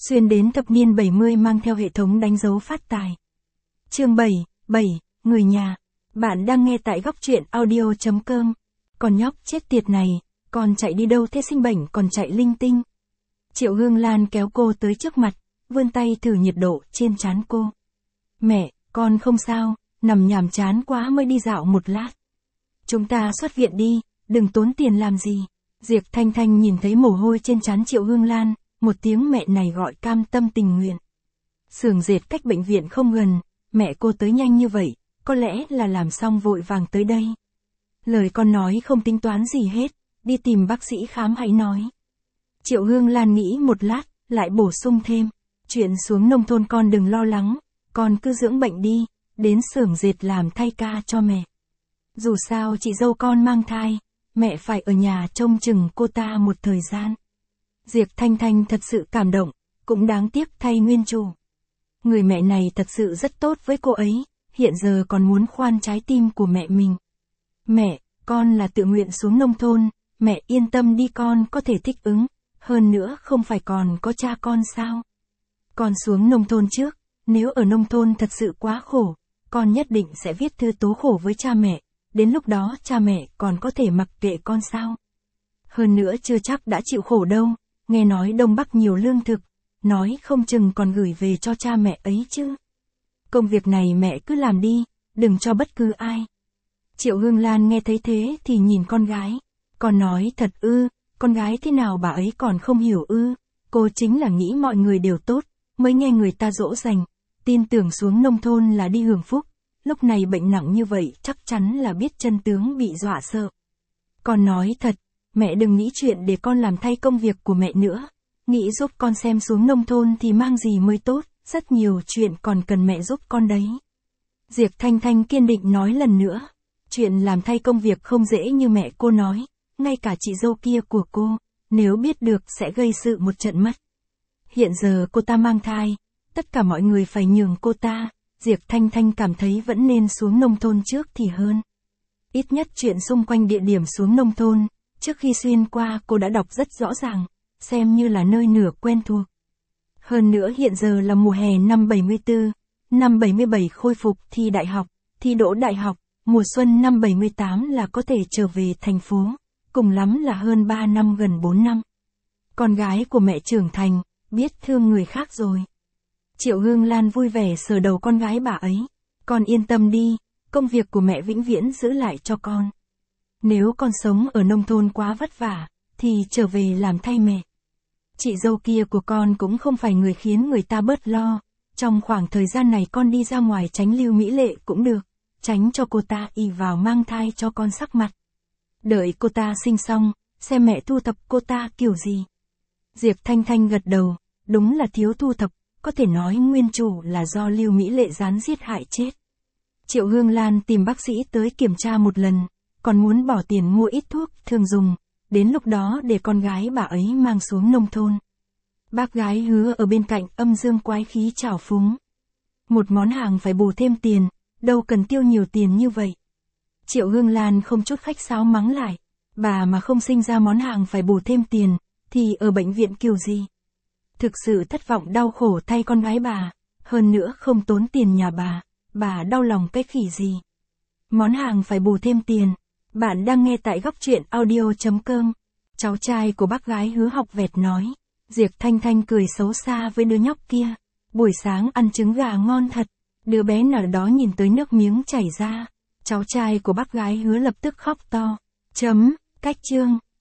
xuyên đến thập niên 70 mang theo hệ thống đánh dấu phát tài. Chương 7, người nhà. Bạn đang nghe tại góc truyện audio.com. Con nhóc chết tiệt này, con chạy đi đâu thế, sinh bệnh còn chạy linh tinh. Triệu Hương Lan kéo cô tới trước mặt, vươn tay thử nhiệt độ trên trán cô. Mẹ, con không sao, nằm nhàm chán quá mới đi dạo một lát. Chúng ta xuất viện đi, đừng tốn tiền làm gì. Diệp Thanh Thanh nhìn thấy mồ hôi trên trán Triệu Hương Lan, một tiếng mẹ này gọi cam tâm tình nguyện. Xưởng dệt cách bệnh viện không gần, mẹ cô tới nhanh như vậy, có lẽ là làm xong vội vàng tới đây. Lời con nói không tính toán gì hết, đi tìm bác sĩ khám hãy nói. Triệu Hương Lan nghĩ một lát, lại bổ sung thêm, chuyện xuống nông thôn con đừng lo lắng, con cứ dưỡng bệnh đi, đến xưởng dệt làm thay ca cho mẹ. Dù sao chị dâu con mang thai, mẹ phải ở nhà trông chừng cô ta một thời gian. Diệp Thanh Thanh thật sự cảm động, cũng đáng tiếc thay nguyên chủ. Người mẹ này thật sự rất tốt với cô ấy, hiện giờ còn muốn khoan trái tim của mẹ mình. Mẹ, con là tự nguyện xuống nông thôn, mẹ yên tâm đi, con có thể thích ứng, hơn nữa không phải còn có cha con sao. Con xuống nông thôn trước, nếu ở nông thôn thật sự quá khổ, con nhất định sẽ viết thư tố khổ với cha mẹ, đến lúc đó cha mẹ còn có thể mặc kệ con sao. Hơn nữa chưa chắc đã chịu khổ đâu, nghe nói Đông Bắc nhiều lương thực, nói không chừng còn gửi về cho cha mẹ ấy chứ. Công việc này mẹ cứ làm đi, đừng cho bất cứ ai. Triệu Hương Lan nghe thấy thế thì nhìn con gái. Con nói thật ư, con gái thế nào bà ấy còn không hiểu ư, cô chính là nghĩ mọi người đều tốt, mới nghe người ta dỗ dành, tin tưởng xuống nông thôn là đi hưởng phúc, lúc này bệnh nặng như vậy chắc chắn là biết chân tướng bị dọa sợ. Con nói thật, mẹ đừng nghĩ chuyện để con làm thay công việc của mẹ nữa, nghĩ giúp con xem xuống nông thôn thì mang gì mới tốt, rất nhiều chuyện còn cần mẹ giúp con đấy. Diệp Thanh Thanh kiên định nói lần nữa, chuyện làm thay công việc không dễ như mẹ cô nói, ngay cả chị dâu kia của cô, nếu biết được sẽ gây sự một trận mất. Hiện giờ cô ta mang thai, tất cả mọi người phải nhường cô ta, Diệp Thanh Thanh cảm thấy vẫn nên xuống nông thôn trước thì hơn. Ít nhất chuyện xung quanh địa điểm xuống nông thôn, trước khi xuyên qua cô đã đọc rất rõ ràng, xem như là nơi nửa quen thuộc. Hơn nữa hiện giờ là mùa hè năm 74, năm 77 khôi phục thi đại học, thi đỗ đại học, mùa xuân năm 78 là có thể trở về thành phố, cùng lắm là hơn 3 năm gần 4 năm. Con gái của mẹ trưởng thành, biết thương người khác rồi. Triệu Hương Lan vui vẻ sờ đầu con gái bà ấy, con yên tâm đi, công việc của mẹ vĩnh viễn giữ lại cho con. Nếu con sống ở nông thôn quá vất vả, thì trở về làm thay mẹ. Chị dâu kia của con cũng không phải người khiến người ta bớt lo, trong khoảng thời gian này con đi ra ngoài tránh Lưu Mỹ Lệ cũng được, tránh cho cô ta ì vào mang thai cho con sắc mặt. Đợi cô ta sinh xong, xem mẹ thu thập cô ta kiểu gì. Diệp Thanh Thanh gật đầu, đúng là thiếu thu thập, có thể nói nguyên chủ là do Lưu Mỹ Lệ gián giết hại chết. Triệu Hương Lan tìm bác sĩ tới kiểm tra một lần, còn muốn bỏ tiền mua ít thuốc thường dùng, đến lúc đó để con gái bà ấy mang xuống nông thôn. Bác gái Hứa ở bên cạnh âm dương quái khí trào phúng. Một món hàng phải bù thêm tiền, đâu cần tiêu nhiều tiền như vậy. Triệu Hương Lan không chút khách sáo mắng lại, bà mà không sinh ra món hàng phải bù thêm tiền, thì ở bệnh viện kiểu gì? Thực sự thất vọng đau khổ thay con gái bà, hơn nữa không tốn tiền nhà bà đau lòng cái khỉ gì. Món hàng phải bù thêm tiền. Bạn đang nghe tại góc truyện audio.com. Cháu trai của bác gái Hứa học vẹt nói. Diệp Thanh Thanh cười xấu xa với đứa nhóc kia. Buổi sáng ăn trứng gà ngon thật. Đứa bé nào đó nhìn tới nước miếng chảy ra. Cháu trai của bác gái Hứa lập tức khóc to. Cách chương.